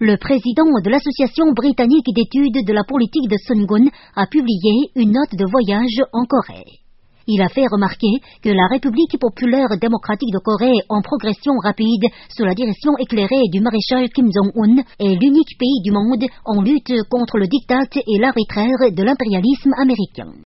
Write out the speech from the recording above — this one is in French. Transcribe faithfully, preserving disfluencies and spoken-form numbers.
Le président de l'Association britannique d'études de la politique de Sungun a publié une note de voyage en Corée. Il a fait remarquer que la République populaire démocratique de Corée, en progression rapide sous la direction éclairée du maréchal Kim Jong-un, est l'unique pays du monde en lutte contre le diktat et l'arbitraire de l'impérialisme américain.